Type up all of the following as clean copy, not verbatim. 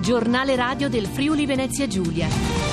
Giornale radio del Friuli Venezia Giulia.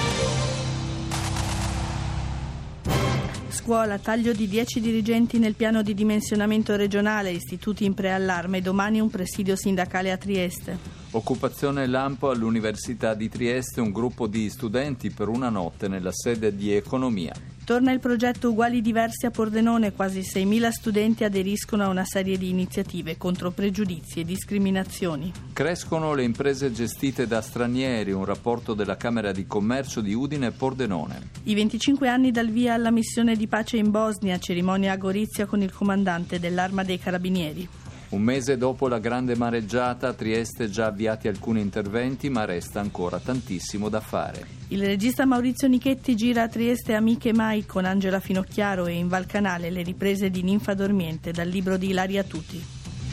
Scuola, taglio di 10 dirigenti nel piano di dimensionamento regionale, istituti in preallarme, domani un presidio sindacale a Trieste. Occupazione lampo all'Università di Trieste, un gruppo di studenti per una notte nella sede di economia. Torna il progetto Uguali Diversi a Pordenone, quasi 6.000 studenti aderiscono a una serie di iniziative contro pregiudizi e discriminazioni. Crescono le imprese gestite da stranieri, un rapporto della Camera di Commercio di Udine e Pordenone. I 25 anni dal via alla missione di pace in Bosnia, cerimonia a Gorizia con il comandante dell'Arma dei Carabinieri. Un mese dopo la grande mareggiata, a Trieste già avviati alcuni interventi, ma resta ancora tantissimo da fare. Il regista Maurizio Nichetti gira a Trieste Amiche Mai con Angela Finocchiaro e in Val Canale le riprese di Ninfa Dormiente dal libro di Ilaria Tuti.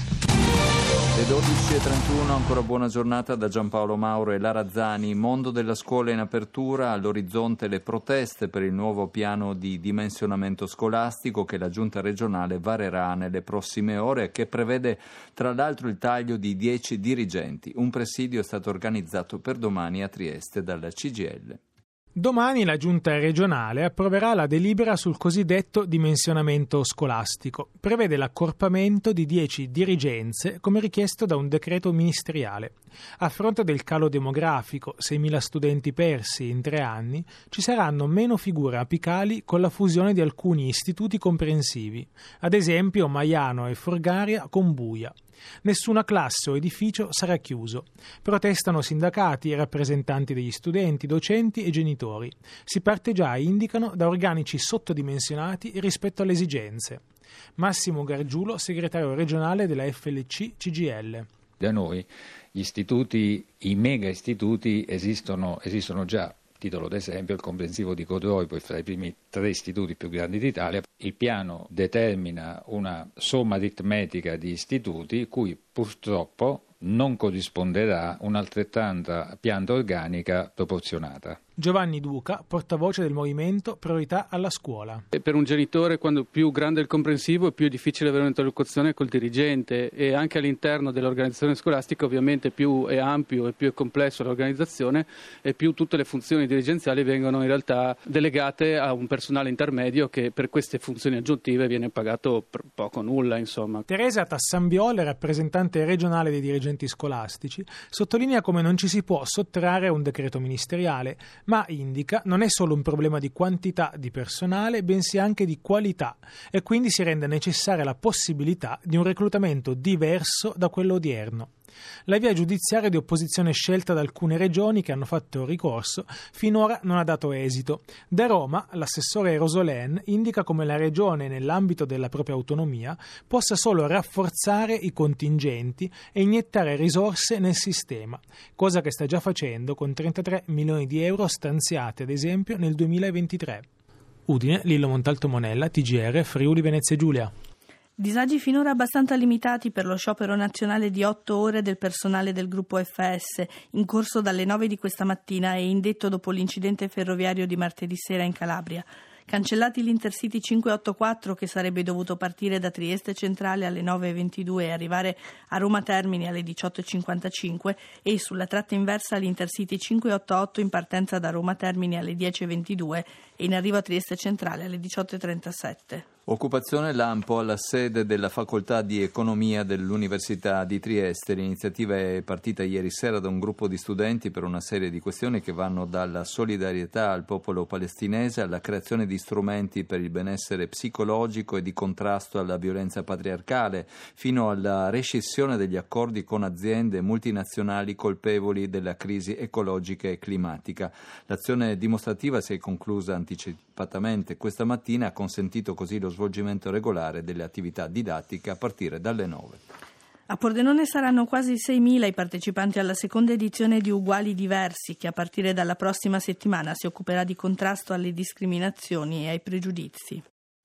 Le 12.31, ancora buona giornata da Giampaolo Mauro e Lara Zani. Mondo della scuola in apertura, all'orizzonte le proteste per il nuovo piano di dimensionamento scolastico che la Giunta regionale varerà nelle prossime ore e che prevede tra l'altro il taglio di 10 dirigenti. Un presidio è stato organizzato per domani a Trieste dalla CGIL. Domani la Giunta regionale approverà la delibera sul cosiddetto dimensionamento scolastico. Prevede l'accorpamento di 10 dirigenze come richiesto da un decreto ministeriale. A fronte del calo demografico, 6.000 studenti persi in 3 anni, ci saranno meno figure apicali con la fusione di alcuni istituti comprensivi, ad esempio Maiano e Forgaria con Buia. Nessuna classe o edificio sarà chiuso. Protestano sindacati, rappresentanti degli studenti, docenti e genitori. Si parte già, indicano, da organici sottodimensionati rispetto alle esigenze. Massimo Gargiulo, segretario regionale della FLC CGIL. Da noi gli istituti, i mega istituti esistono già. Titolo d'esempio il comprensivo di Codroipo è fra i primi 3 istituti più grandi d'Italia. Il piano determina una somma aritmetica di istituti cui purtroppo non corrisponderà un'altrettanta pianta organica proporzionata. Giovanni Duca, portavoce del movimento Priorità alla scuola. Per un genitore, quando più grande è il comprensivo, è più difficile avere un'interlocuzione col dirigente, e anche all'interno dell'organizzazione scolastica ovviamente più è ampio e più è complesso l'organizzazione e più tutte le funzioni dirigenziali vengono in realtà delegate a un personale intermedio che per queste funzioni aggiuntive viene pagato poco o nulla, insomma. Teresa Tassambiole, rappresentante regionale dei dirigenti scolastici, sottolinea come non ci si può sottrarre a un decreto ministeriale, ma indica non è solo un problema di quantità di personale, bensì anche di qualità, e quindi si rende necessaria la possibilità di un reclutamento diverso da quello odierno. La via giudiziaria di opposizione scelta da alcune regioni che hanno fatto ricorso finora non ha dato esito. Da Roma, l'assessore Rosolén indica come la regione, nell'ambito della propria autonomia, possa solo rafforzare i contingenti e iniettare risorse nel sistema, cosa che sta già facendo con 33 milioni di euro stanziati ad esempio nel 2023. Udine, Lillo Montalto Monella, TGR, Friuli Venezia Giulia. Disagi finora abbastanza limitati per lo sciopero nazionale di 8 ore del personale del gruppo FS, in corso dalle 9 di questa mattina e indetto dopo l'incidente ferroviario di martedì sera in Calabria. Cancellati l'Intercity 584 che sarebbe dovuto partire da Trieste Centrale alle 9.22 e arrivare a Roma Termini alle 18.55 e sulla tratta inversa l'Intercity 588 in partenza da Roma Termini alle 10.22 e in arrivo a Trieste Centrale alle 18.37. Occupazione lampo alla sede della Facoltà di Economia dell'Università di Trieste. L'iniziativa è partita ieri sera da un gruppo di studenti per una serie di questioni che vanno dalla solidarietà al popolo palestinese alla creazione di strumenti per il benessere psicologico e di contrasto alla violenza patriarcale, fino alla rescissione degli accordi con aziende multinazionali colpevoli della crisi ecologica e climatica. L'azione dimostrativa si è conclusa anticipatamente questa mattina, ha consentito così lo svolgimento regolare delle attività didattiche a partire dalle 9. A Pordenone saranno quasi 6.000 i partecipanti alla seconda edizione di Uguali Diversi, che a partire dalla prossima settimana si occuperà di contrasto alle discriminazioni e ai pregiudizi.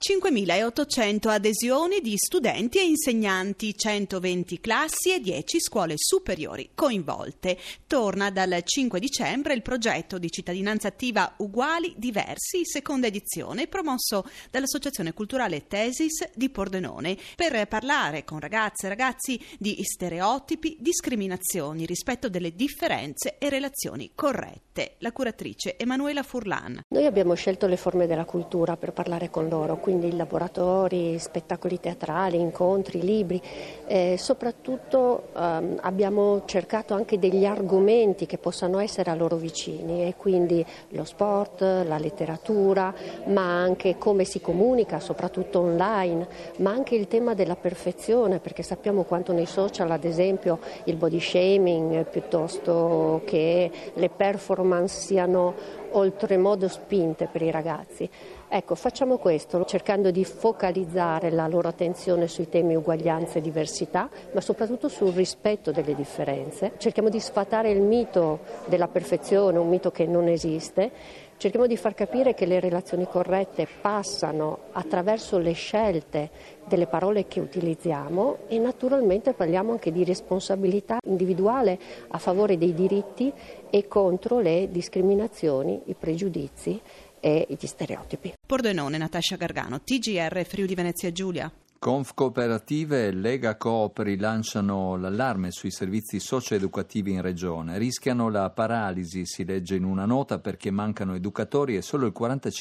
5.800 adesioni di studenti e insegnanti, 120 classi e 10 scuole superiori coinvolte. Torna dal 5 dicembre il progetto di cittadinanza attiva Uguali Diversi, seconda edizione, promosso dall'Associazione Culturale Tesis di Pordenone, per parlare con ragazze e ragazzi di stereotipi, discriminazioni, rispetto delle differenze e relazioni corrette. La curatrice Emanuela Furlan. Noi abbiamo scelto le forme della cultura per parlare con loro, quindi laboratori, spettacoli teatrali, incontri, libri. Soprattutto abbiamo cercato anche degli argomenti che possano essere a loro vicini, e quindi lo sport, la letteratura, ma anche come si comunica, soprattutto online, ma anche il tema della perfezione, perché sappiamo quanto nei social, ad esempio, il body shaming piuttosto che le performance siano oltremodo spinte per i ragazzi. Ecco, facciamo questo cercando di focalizzare la loro attenzione sui temi uguaglianza e diversità, ma soprattutto sul rispetto delle differenze. Cerchiamo di sfatare il mito della perfezione, un mito che non esiste. Cerchiamo di far capire che le relazioni corrette passano attraverso le scelte delle parole che utilizziamo, e naturalmente parliamo anche di responsabilità individuale a favore dei diritti e contro le discriminazioni, i pregiudizi e gli stereotipi. Pordenone, Natascia Gargano, TGR Friuli Venezia Giulia. Confcooperative e Lega Coop rilanciano l'allarme sui servizi socio-educativi in regione. Rischiano la paralisi, si legge in una nota, perché mancano educatori e solo il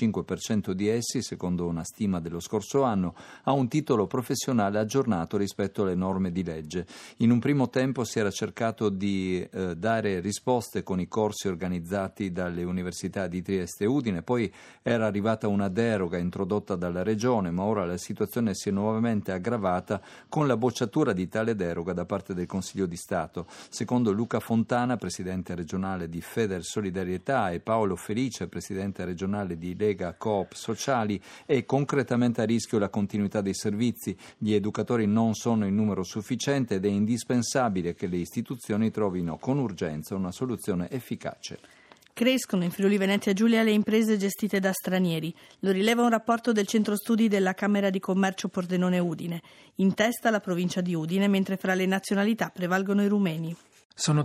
45% di essi, secondo una stima dello scorso anno, ha un titolo professionale aggiornato rispetto alle norme di legge. In un primo tempo si era cercato di dare risposte con i corsi organizzati dalle università di Trieste e Udine, poi era arrivata una deroga introdotta dalla regione, ma ora la situazione si è nuovamente aggravata con la bocciatura di tale deroga da parte del Consiglio di Stato. Secondo Luca Fontana, presidente regionale di Feder Solidarietà, e Paolo Felice, presidente regionale di Lega Coop Sociali, è concretamente a rischio la continuità dei servizi. Gli educatori non sono in numero sufficiente ed è indispensabile che le istituzioni trovino con urgenza una soluzione efficace. Crescono in Friuli Venezia Giulia le imprese gestite da stranieri. Lo rileva un rapporto del Centro Studi della Camera di Commercio Pordenone Udine. In testa la provincia di Udine, mentre fra le nazionalità prevalgono i rumeni. Sono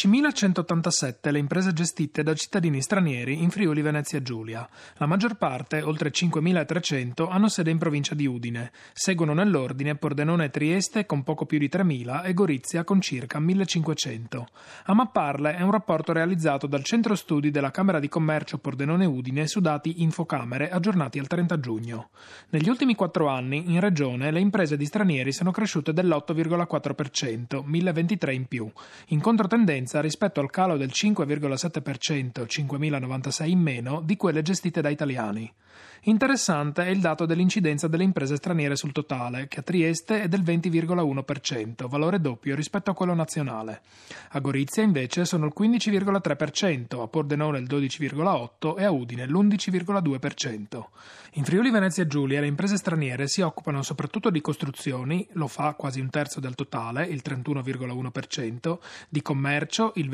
13.187 le imprese gestite da cittadini stranieri in Friuli Venezia Giulia. La maggior parte, oltre 5.300, hanno sede in provincia di Udine. Seguono nell'ordine Pordenone e Trieste con poco più di 3.000 e Gorizia con circa 1.500. A mapparle è un rapporto realizzato dal Centro Studi della Camera di Commercio Pordenone Udine su dati Infocamere aggiornati al 30 giugno. Negli ultimi 4 anni in regione le imprese di stranieri sono cresciute dell'8,4%, 1.023 in più. In controtendenza rispetto al calo del 5,7%, 5.096 in meno, di quelle gestite da italiani. Interessante è il dato dell'incidenza delle imprese straniere sul totale, che a Trieste è del 20,1%, valore doppio rispetto a quello nazionale. A Gorizia invece sono il 15,3%, a Pordenone il 12,8% e a Udine l'11,2%. In Friuli Venezia Giulia le imprese straniere si occupano soprattutto di costruzioni, lo fa quasi un terzo del totale, il 31,1%, di commercio, il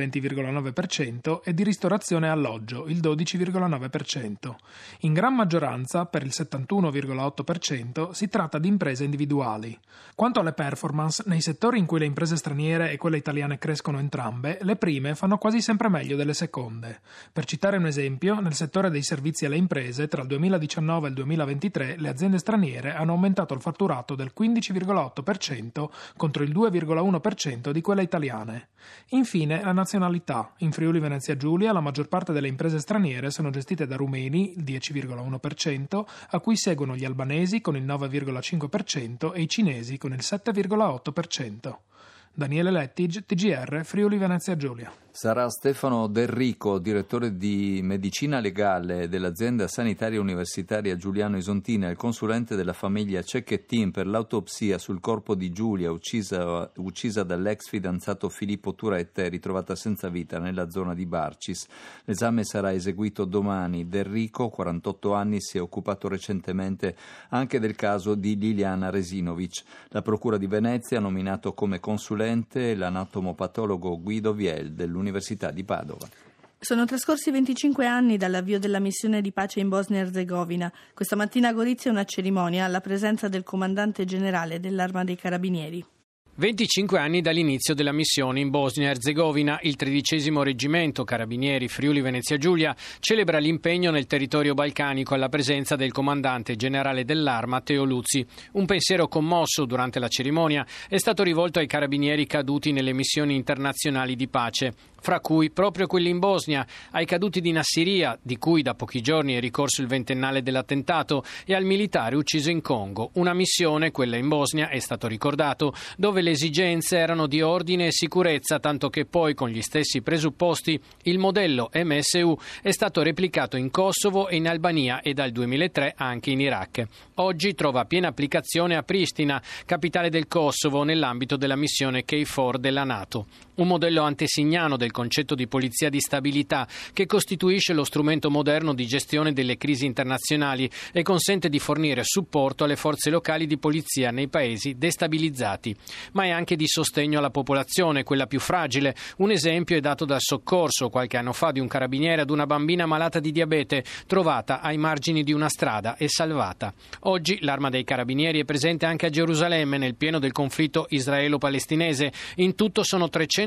20,9%, e di ristorazione e alloggio, il 12,9%. In gran maggioranza, per il 71,8%, si tratta di imprese individuali. Quanto alle performance, nei settori in cui le imprese straniere e quelle italiane crescono entrambe, le prime fanno quasi sempre meglio delle seconde. Per citare un esempio, nel settore dei servizi alle imprese, tra il 2019 e il 2023, le aziende straniere hanno aumentato il fatturato del 15,8% contro il 2,1% di quelle italiane. Infine, la nazionalità. In Friuli Venezia Giulia la maggior parte delle imprese straniere sono gestite da rumeni, il 10,1%, a cui seguono gli albanesi con il 9,5% e i cinesi con il 7,8%. Daniele Lettig, TGR, Friuli Venezia Giulia. Sarà Stefano Del Rico, direttore di medicina legale dell'azienda sanitaria universitaria Giuliano Isontina, il consulente della famiglia Cecchettin per l'autopsia sul corpo di Giulia, uccisa dall'ex fidanzato Filippo Turetta e ritrovata senza vita nella zona di Barcis. L'esame sarà eseguito domani. Del Rico, 48 anni, si è occupato recentemente anche del caso di Liliana Resinovic. La Procura di Venezia ha nominato come consulente l'anatomopatologo Guido Viel dell'Università di Padova. Sono trascorsi 25 anni dall'avvio della missione di pace in Bosnia-Erzegovina. Questa mattina a Gorizia una cerimonia alla presenza del comandante generale dell'Arma dei Carabinieri. 25 anni dall'inizio della missione in Bosnia-Erzegovina, il 13° Reggimento Carabinieri Friuli Venezia Giulia celebra l'impegno nel territorio balcanico alla presenza del comandante generale dell'Arma Teo Luzzi. Un pensiero commosso durante la cerimonia è stato rivolto ai carabinieri caduti nelle missioni internazionali di pace, fra cui proprio quelli in Bosnia, ai caduti di Nassiriya, di cui da pochi giorni è ricorso il ventennale dell'attentato, e al militare ucciso in Congo. Una missione, quella in Bosnia, è stato ricordato, dove le esigenze erano di ordine e sicurezza, tanto che poi con gli stessi presupposti il modello MSU è stato replicato in Kosovo e in Albania e dal 2003 anche in Iraq. Oggi trova piena applicazione a Pristina, capitale del Kosovo, nell'ambito della missione KFOR della NATO. Un modello antesignano del concetto di polizia di stabilità che costituisce lo strumento moderno di gestione delle crisi internazionali e consente di fornire supporto alle forze locali di polizia nei paesi destabilizzati, ma è anche di sostegno alla popolazione, quella più fragile. Un esempio è dato dal soccorso qualche anno fa di un carabiniere ad una bambina malata di diabete trovata ai margini di una strada e salvata. Oggi l'Arma dei Carabinieri è presente anche a Gerusalemme nel pieno del conflitto israelo-palestinese. In tutto sono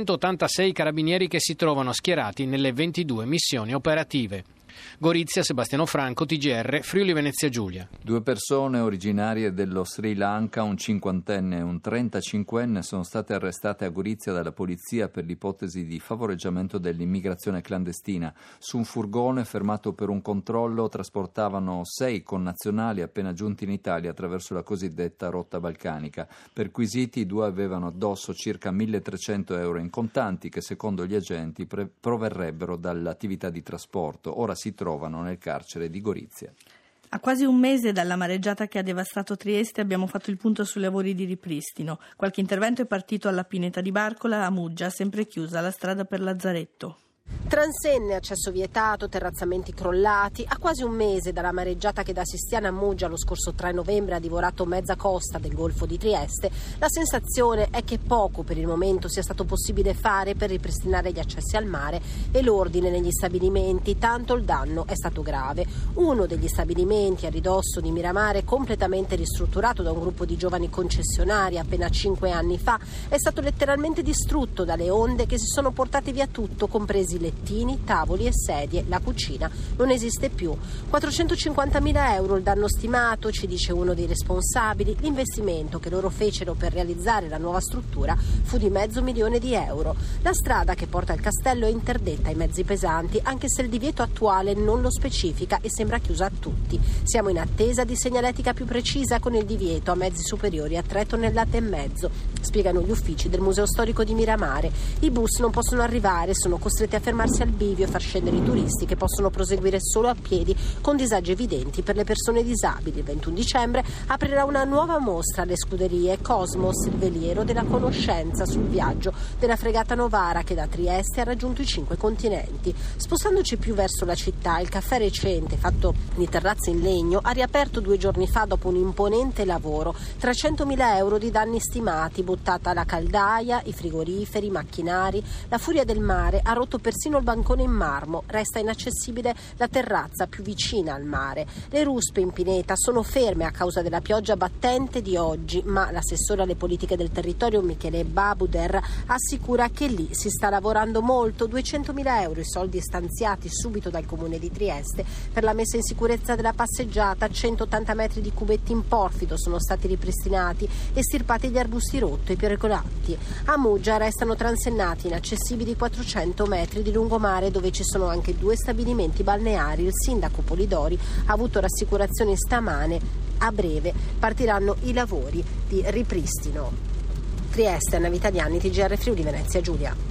386 carabinieri che si trovano schierati nelle 22 missioni operative. Gorizia, Sebastiano Franco, TGR, Friuli Venezia Giulia. 2 persone originarie dello Sri Lanka, un 50enne e un 35enne, sono state arrestate a Gorizia dalla polizia per l'ipotesi di favoreggiamento dell'immigrazione clandestina. Su un furgone fermato per un controllo trasportavano 6 connazionali appena giunti in Italia attraverso la cosiddetta rotta balcanica. Perquisiti, i 2 avevano addosso circa 1.300 euro in contanti che secondo gli agenti proverrebbero dall'attività di trasporto. Ora si trovano nel carcere di Gorizia. A quasi un mese dalla mareggiata che ha devastato Trieste abbiamo fatto il punto sui lavori di ripristino. Qualche intervento è partito alla Pineta di Barcola, a Muggia, sempre chiusa la strada per Lazzaretto. Transenne, accesso vietato, terrazzamenti crollati. A quasi un mese dalla mareggiata che da Sistiana a Muggia lo scorso 3 novembre ha divorato mezza costa del Golfo di Trieste, la sensazione è che poco per il momento sia stato possibile fare per ripristinare gli accessi al mare e l'ordine negli stabilimenti, tanto il danno è stato grave. Uno degli stabilimenti a ridosso di Miramare, completamente ristrutturato da un gruppo di giovani concessionari appena 5 anni fa, è stato letteralmente distrutto dalle onde che si sono portate via tutto, compresi lettini, tavoli e sedie. La cucina non esiste più. 450.000 euro il danno stimato, ci dice uno dei responsabili. L'investimento che loro fecero per realizzare la nuova struttura fu di €500.000. La strada che porta al castello è interdetta ai mezzi pesanti, anche se il divieto attuale non lo specifica e sembra chiusa a tutti. Siamo in attesa di segnaletica più precisa con il divieto a mezzi superiori a 3,5 tonnellate, spiegano gli uffici del Museo Storico di Miramare. I bus non possono arrivare, sono costretti a fermarsi al bivio e far scendere i turisti, che possono proseguire solo a piedi con disagi evidenti per le persone disabili. Il 21 dicembre aprirà una nuova mostra alle scuderie Cosmos, il veliero della conoscenza, sul viaggio della fregata Novara che da Trieste ha raggiunto i 5 continenti. Spostandoci più verso la città, il caffè recente, fatto di terrazze in legno, ha riaperto 2 giorni fa dopo un imponente lavoro. 300.000 euro di danni stimati, buttata la caldaia, i frigoriferi, i macchinari. La furia del mare ha rotto persino il bancone in marmo, resta inaccessibile la terrazza più vicina al mare. Le ruspe in pineta sono ferme a causa della pioggia battente di oggi, ma l'assessore alle politiche del territorio Michele Babuder assicura che lì si sta lavorando molto. 200.000 euro i soldi stanziati subito dal comune di Trieste per la messa in sicurezza della passeggiata. 180 metri di cubetti in porfido sono stati ripristinati e stirpati gli arbusti rotti e pericolanti. A Muggia restano transennati inaccessibili 400 metri di lungomare, dove ci sono anche 2 stabilimenti balneari. Il sindaco Polidori ha avuto rassicurazioni stamane. A breve partiranno i lavori di ripristino. Trieste, Anna Vitaliani, TGR Friuli Venezia Giulia.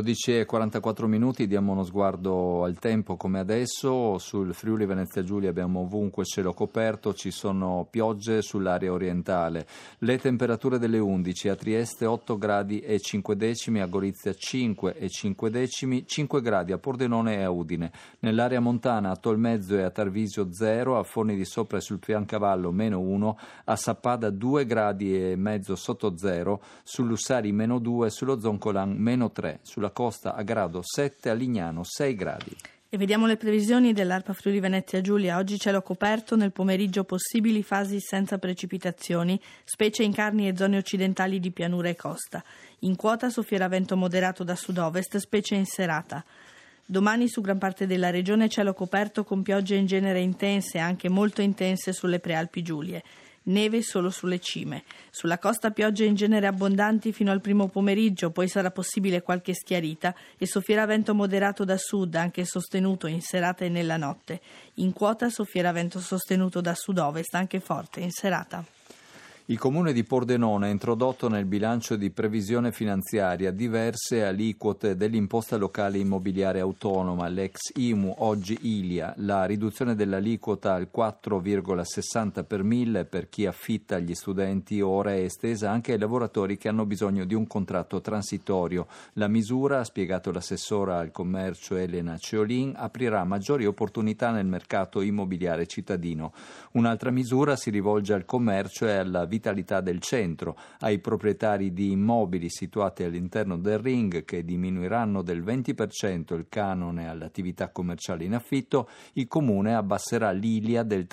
12:44, diamo uno sguardo al tempo come adesso. Sul Friuli Venezia Giulia abbiamo ovunque cielo coperto, ci sono piogge sull'area orientale. Le temperature delle 11, a Trieste 8 gradi e 5 decimi, a Gorizia 5 e 5 decimi, 5 gradi a Pordenone e a Udine. Nell'area montana a Tolmezzo e a Tarvisio 0, a Forni di Sopra e sul Fiancavallo -1, a Sappada 2 gradi e mezzo sotto 0, su Lussari -2, sullo Zoncolan -3. sulla costa a grado 7, a Lignano 6 gradi. E vediamo le previsioni dell'ARPA Friuli Venezia Giulia. Oggi cielo coperto, nel pomeriggio possibili fasi senza precipitazioni, specie in Carni e zone occidentali di pianura e costa. In quota soffierà vento moderato da sud-ovest, specie in serata. Domani su gran parte della regione cielo coperto con piogge in genere intense, anche molto intense sulle prealpi Giulie. Neve solo sulle cime. Sulla costa piogge in genere abbondanti fino al primo pomeriggio, poi sarà possibile qualche schiarita e soffierà vento moderato da sud, anche sostenuto in serata e nella notte. In quota soffierà vento sostenuto da sud-ovest, anche forte in serata. Il Comune di Pordenone ha introdotto nel bilancio di previsione finanziaria diverse aliquote dell'imposta locale immobiliare autonoma, l'ex IMU, oggi ILIA, la riduzione dell'aliquota al 4,60 per 1000 per chi affitta agli studenti, ora è estesa anche ai lavoratori che hanno bisogno di un contratto transitorio. La misura, ha spiegato l'assessora al commercio Elena Ceolin, aprirà maggiori opportunità nel mercato immobiliare cittadino. Un'altra misura si rivolge al commercio e alla vitalità del centro, ai proprietari di immobili situati all'interno del Ring che diminuiranno del 20% il canone all'attività commerciale in affitto. Il Comune abbasserà l'ILIA del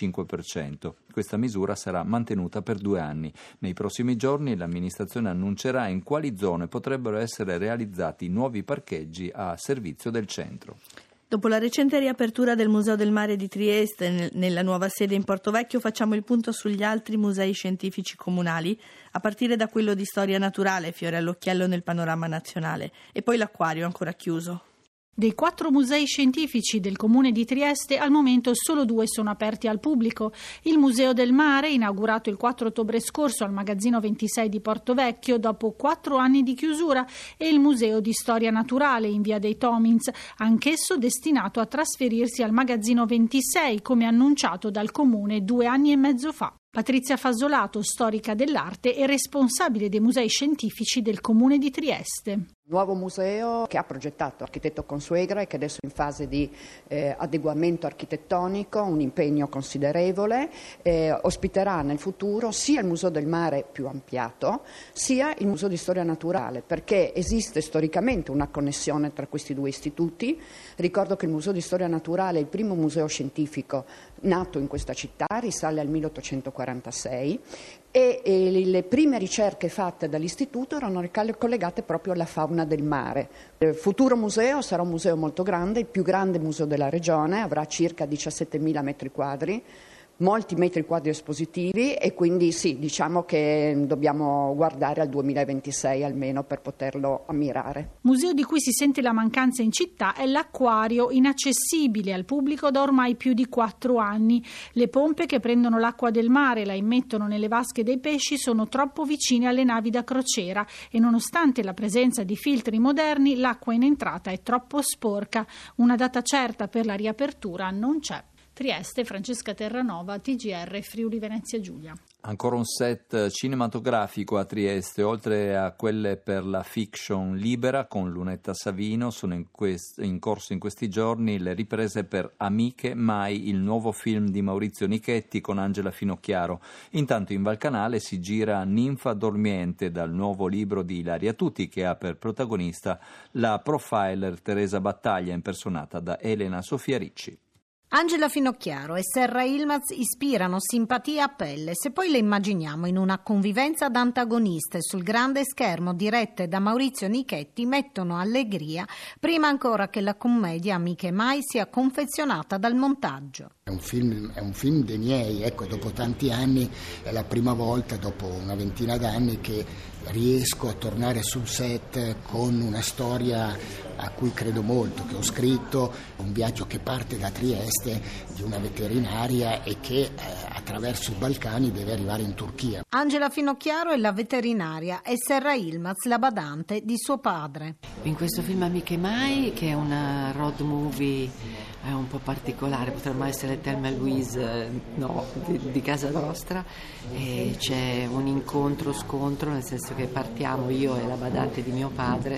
35%. Questa misura sarà mantenuta per 2 anni. Nei prossimi giorni l'amministrazione annuncerà in quali zone potrebbero essere realizzati nuovi parcheggi a servizio del centro. Dopo la recente riapertura del Museo del Mare di Trieste nella nuova sede in Porto Vecchio, facciamo il punto sugli altri musei scientifici comunali, a partire da quello di storia naturale, fiore all'occhiello nel panorama nazionale, e poi l'acquario ancora chiuso. Dei 4 musei scientifici del Comune di Trieste, al momento solo 2 sono aperti al pubblico. Il Museo del Mare, inaugurato il 4 ottobre scorso al Magazzino 26 di Porto Vecchio, dopo 4 anni di chiusura, e il Museo di Storia Naturale in Via dei Tomins, anch'esso destinato a trasferirsi al Magazzino 26, come annunciato dal Comune 2 anni e mezzo fa. Patrizia Fasolato, storica dell'arte e responsabile dei musei scientifici del Comune di Trieste. Nuovo museo che ha progettato l'architetto Consuegra e che adesso è in fase di adeguamento architettonico, un impegno considerevole, ospiterà nel futuro sia il Museo del Mare più ampliato, sia il Museo di Storia Naturale, perché esiste storicamente una connessione tra questi 2 istituti. Ricordo che il Museo di Storia Naturale è il primo museo scientifico nato in questa città, risale al 1846 e le prime ricerche fatte dall'istituto erano collegate proprio alla fauna del mare. Il futuro museo sarà un museo molto grande, il più grande museo della regione, avrà circa 17.000 metri quadri, molti metri quadri espositivi e quindi sì, diciamo che dobbiamo guardare al 2026 almeno per poterlo ammirare. Museo di cui si sente la mancanza in città è l'acquario, inaccessibile al pubblico da ormai più di 4 anni. Le pompe che prendono l'acqua del mare e la immettono nelle vasche dei pesci sono troppo vicine alle navi da crociera e nonostante la presenza di filtri moderni l'acqua in entrata è troppo sporca. Una data certa per la riapertura non c'è. Trieste, Francesca Terranova, TGR Friuli Venezia Giulia. Ancora un set cinematografico a Trieste, oltre a quelle per la fiction libera con Lunetta Savino, sono in corso in questi giorni le riprese per Amiche Mai, il nuovo film di Maurizio Nichetti con Angela Finocchiaro. Intanto in Val Canale si gira Ninfa Dormiente, dal nuovo libro di Ilaria Tuti, che ha per protagonista la profiler Teresa Battaglia, impersonata da Elena Sofia Ricci. Angela Finocchiaro e Serra Ilmaz ispirano simpatia a pelle se poi le immaginiamo in una convivenza d'antagoniste sul grande schermo dirette da Maurizio Nichetti mettono allegria prima ancora che la commedia Amiche Mai sia confezionata dal montaggio. È un film dei miei, ecco, dopo tanti anni è la prima volta dopo una ventina d'anni che riesco a tornare sul set con una storia a cui credo molto, che ho scritto, un viaggio che parte da Trieste di una veterinaria e che attraverso i Balcani deve arrivare in Turchia. Angela Finocchiaro è la veterinaria e Serra Ilmaz la badante di suo padre. In questo film Amiche Mai, che è una road movie un po' particolare, potremmo essere Thelma e Louise di casa nostra, e c'è un incontro-scontro, nel senso che partiamo io e la badante di mio padre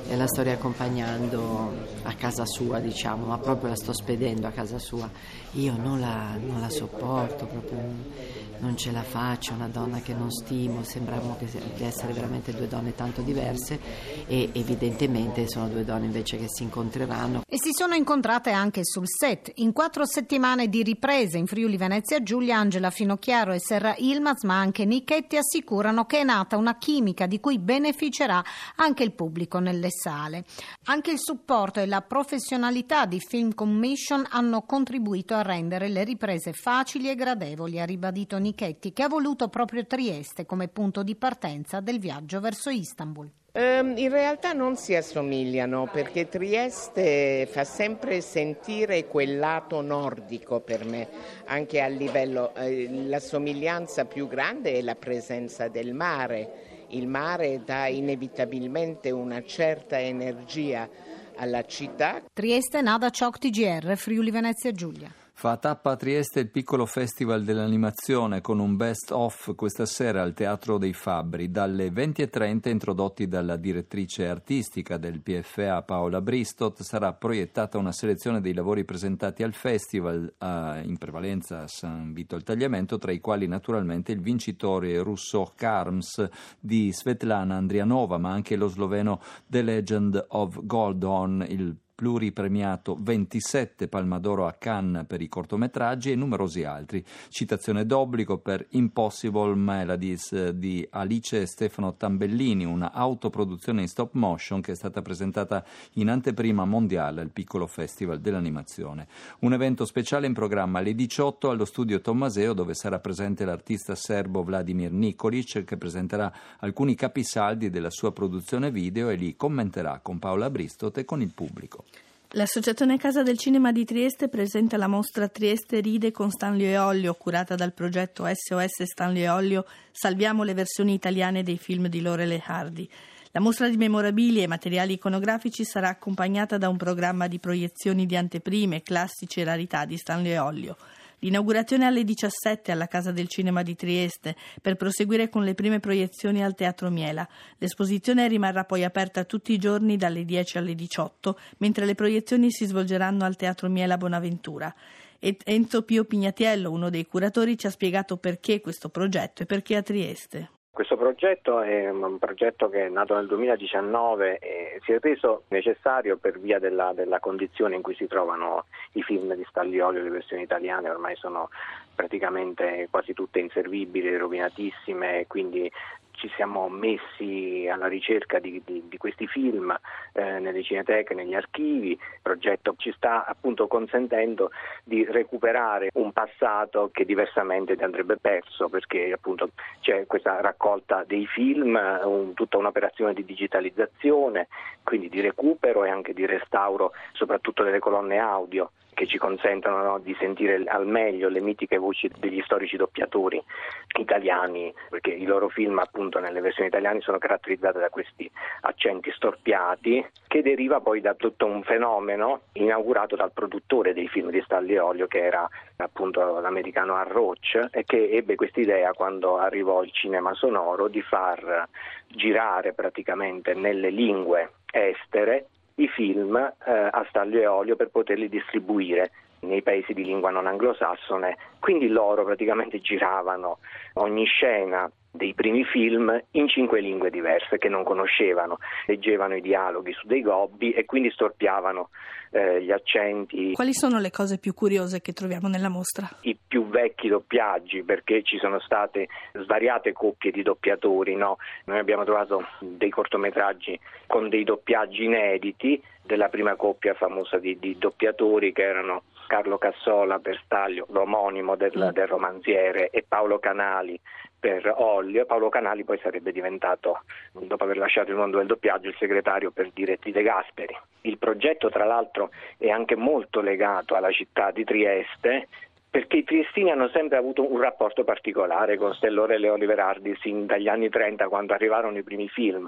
e la sto riaccompagnando a casa sua, diciamo, ma proprio la sto spedendo a casa sua. Io non la sopporto, proprio non ce la faccio, una donna che non stimo, sembrano di essere veramente due donne tanto diverse e evidentemente sono due donne invece che si incontreranno. E si sono incontrate anche sul set. In 4 settimane di riprese in Friuli Venezia Giulia, Angela Finocchiaro e Serra Yilmaz, ma anche Nichetti, assicurano che è nata una chimica di cui beneficerà anche il pubblico nelle sale. Anche il supporto e la professionalità di Film Commission hanno contribuito a rendere le riprese facili e gradevoli, ha ribadito Nichetti, che ha voluto proprio Trieste come punto di partenza del viaggio verso Istanbul. In realtà non si assomigliano, perché Trieste fa sempre sentire quel lato nordico per me, anche a livello, la somiglianza più grande è la presenza del mare. Il mare dà inevitabilmente una certa energia alla città. Trieste, Nada Ciocc, TGR, Friuli Venezia Giulia. Fa tappa a Trieste il piccolo festival dell'animazione con un best of questa sera al Teatro dei Fabbri dalle 20:30, introdotti dalla direttrice artistica del PFA Paola Bristot. Sarà proiettata una selezione dei lavori presentati al festival, in prevalenza a San Vito al Tagliamento, tra i quali naturalmente il vincitore russo Karms di Svetlana Andrianova, ma anche lo sloveno The Legend of Goldon, il pluripremiato 27 Palma d'Oro a Cannes per i cortometraggi e numerosi altri. Citazione d'obbligo per Impossible Melodies di Alice e Stefano Tambellini, una autoproduzione in stop motion che è stata presentata in anteprima mondiale al piccolo festival dell'animazione. Un evento speciale in programma alle 18 allo studio Tommaseo, dove sarà presente l'artista serbo Vladimir Nikolic, che presenterà alcuni capisaldi della sua produzione video e li commenterà con Paola Bristot e con il pubblico. L'Associazione Casa del Cinema di Trieste presenta la mostra Trieste ride con Stanlio e Ollio, curata dal progetto SOS Stanlio e Ollio Salviamo le versioni italiane dei film di Laurel e Hardy. La mostra di memorabilia e materiali iconografici sarà accompagnata da un programma di proiezioni di anteprime, classici e rarità di Stanlio e Ollio. L'inaugurazione alle 17 alla Casa del Cinema di Trieste, per proseguire con le prime proiezioni al Teatro Miela. L'esposizione rimarrà poi aperta tutti i giorni dalle 10 alle 18, mentre le proiezioni si svolgeranno al Teatro Miela Bonaventura. E Enzo Pio Pignatiello, uno dei curatori, ci ha spiegato perché questo progetto e perché a Trieste. Questo progetto è un progetto che è nato nel 2019 e si è reso necessario per via della condizione in cui si trovano i film di Stanlio e Ollio, le versioni italiane ormai sono praticamente quasi tutte inservibili, rovinatissime, quindi ci siamo messi alla ricerca di questi film nelle cineteche, negli archivi. Il progetto ci sta appunto consentendo di recuperare un passato che diversamente andrebbe perso, perché appunto c'è questa raccolta dei film, tutta un'operazione di digitalizzazione, quindi di recupero e anche di restauro soprattutto delle colonne audio, che ci consentono di sentire al meglio le mitiche voci degli storici doppiatori italiani, perché i loro film appunto nelle versioni italiane sono caratterizzati da questi accenti storpiati, che deriva poi da tutto un fenomeno inaugurato dal produttore dei film di Stanlio e Ollio, che era appunto l'americano Al Roach, e che ebbe quest'idea quando arrivò il cinema sonoro di far girare praticamente nelle lingue estere i film a Stanlio e Ollio per poterli distribuire nei paesi di lingua non anglosassone. Quindi loro praticamente giravano ogni scena dei primi film in 5 lingue diverse che non conoscevano, leggevano i dialoghi su dei gobbi e quindi storpiavano gli accenti. Quali sono le cose più curiose che troviamo nella mostra? I più vecchi doppiaggi, perché ci sono state svariate coppie di doppiatori, no? Noi abbiamo trovato dei cortometraggi con dei doppiaggi inediti della prima coppia famosa di doppiatori, che erano Carlo Cassola per Stanlio, l'omonimo del romanziere, e Paolo Canali per Ollio. Paolo Canali poi sarebbe diventato, dopo aver lasciato il mondo del doppiaggio, il segretario per Diretti De Gasperi. Il progetto tra l'altro è anche molto legato alla città di Trieste, perché i triestini hanno sempre avuto un rapporto particolare con Laurel e Oliver Hardy sin dagli anni 30, quando arrivarono i primi film.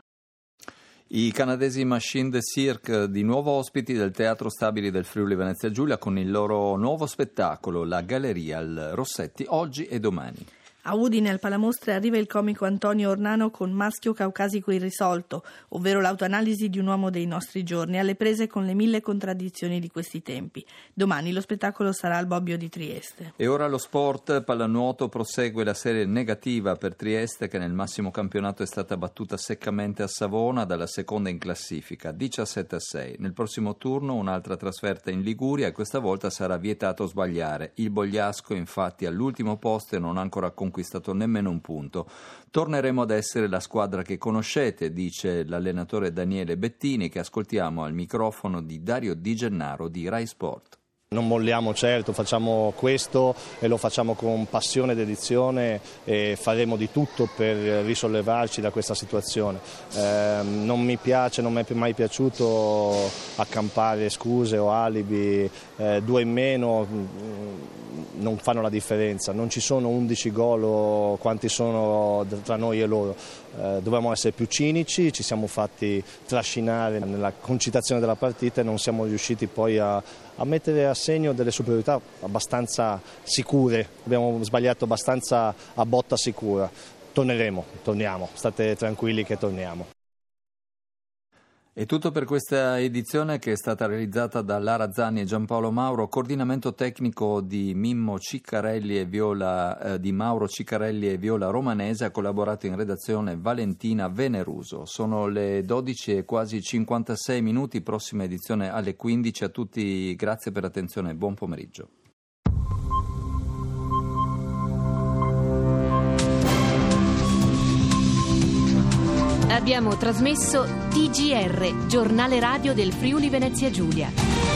I canadesi Machine de Cirque, di nuovo ospiti del Teatro Stabili del Friuli Venezia Giulia, con il loro nuovo spettacolo La Galleria al Rossetti, oggi e domani. A Udine al Palamostre arriva il comico Antonio Ornano con Maschio caucasico irrisolto, ovvero l'autoanalisi di un uomo dei nostri giorni, alle prese con le 1000 contraddizioni di questi tempi. Domani lo spettacolo sarà al Bobbio di Trieste. E ora lo sport, pallanuoto, prosegue la serie negativa per Trieste, che nel massimo campionato è stata battuta seccamente a Savona dalla seconda in classifica, 17-6. Nel prossimo turno un'altra trasferta in Liguria e questa volta sarà vietato sbagliare. Il Bogliasco infatti all'ultimo posto e non ha ancora conquistato nemmeno un punto. Torneremo ad essere la squadra che conoscete, dice l'allenatore Daniele Bettini, che ascoltiamo al microfono di Dario Di Gennaro di Rai Sport. Non molliamo certo, facciamo questo e lo facciamo con passione e dedizione e faremo di tutto per risollevarci da questa situazione. Non mi piace, non mi è mai piaciuto accampare scuse o alibi, 2 in meno non fanno la differenza, non ci sono 11 gol o quanti sono tra noi e loro. Dovevamo essere più cinici, ci siamo fatti trascinare nella concitazione della partita e non siamo riusciti poi a mettere a segno delle superiorità abbastanza sicure, abbiamo sbagliato abbastanza a botta sicura. Torniamo, state tranquilli che torniamo. È tutto per questa edizione che è stata realizzata da Lara Zanni e Giampaolo Mauro, coordinamento tecnico di Mauro Ciccarelli e Viola Romanese, ha collaborato in redazione Valentina Veneruso. Sono le 12 e quasi 56 minuti, prossima edizione alle 15. A tutti grazie per l'attenzione e buon pomeriggio. Abbiamo trasmesso TGR, giornale radio del Friuli Venezia Giulia.